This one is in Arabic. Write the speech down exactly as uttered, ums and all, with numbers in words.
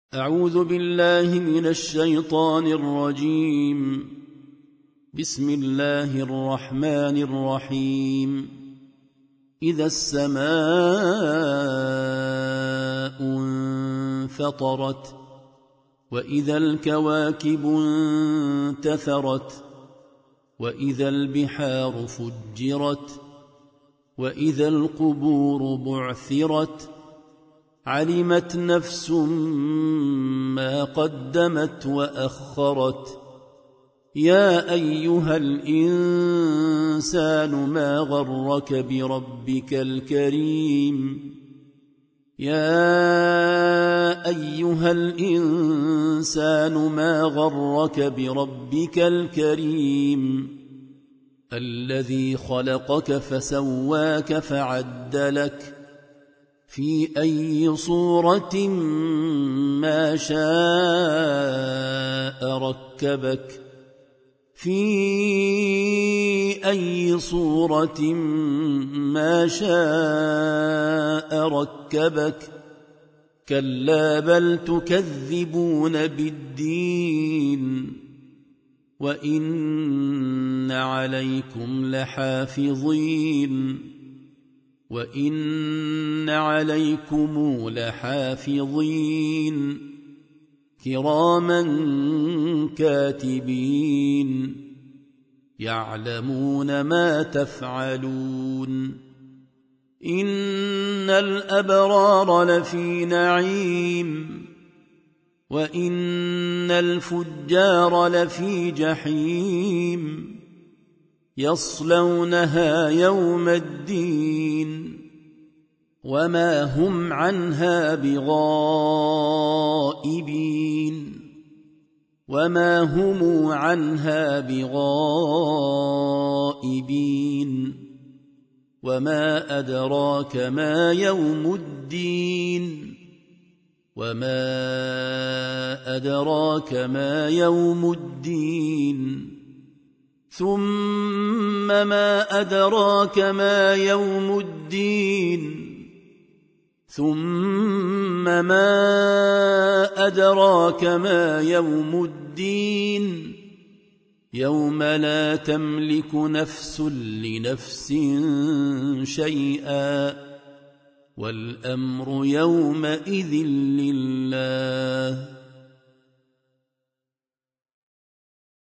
أعوذ بالله من الشيطان الرجيم. بسم الله الرحمن الرحيم. إذا السماء انفطرت وإذا الكواكب انتثرت وإذا البحار فجرت وإذا القبور بعثرت علمت نفس ما قدمت وأخرت. يا أيها الإنسان ما غرك بربك الكريم يا أيها الإنسان ما غرك بربك الكريم الذي خلقك فسواك فعدلك في أي صورة ما شاء ركبك في أي صورة ما شاء ركبك كلا بل تكذبون بالدين وإن عليكم لحافظين وإن عليكم لحافظين كراما كاتبين يعلمون ما تفعلون. إن الأبرار لفي نعيم وإن الفجار لفي جحيم يصلونها يوم الدين وما هم عنها بغائبين وما هم عنها بغائبين وما أدراك ما يوم الدين وما أدراك ما يوم الدين ثم ما أدراك ما يوم الدين ثم ما أدراك ما يوم الدين يوم لا تملك نفس لنفس شيئا والأمر يومئذ لله.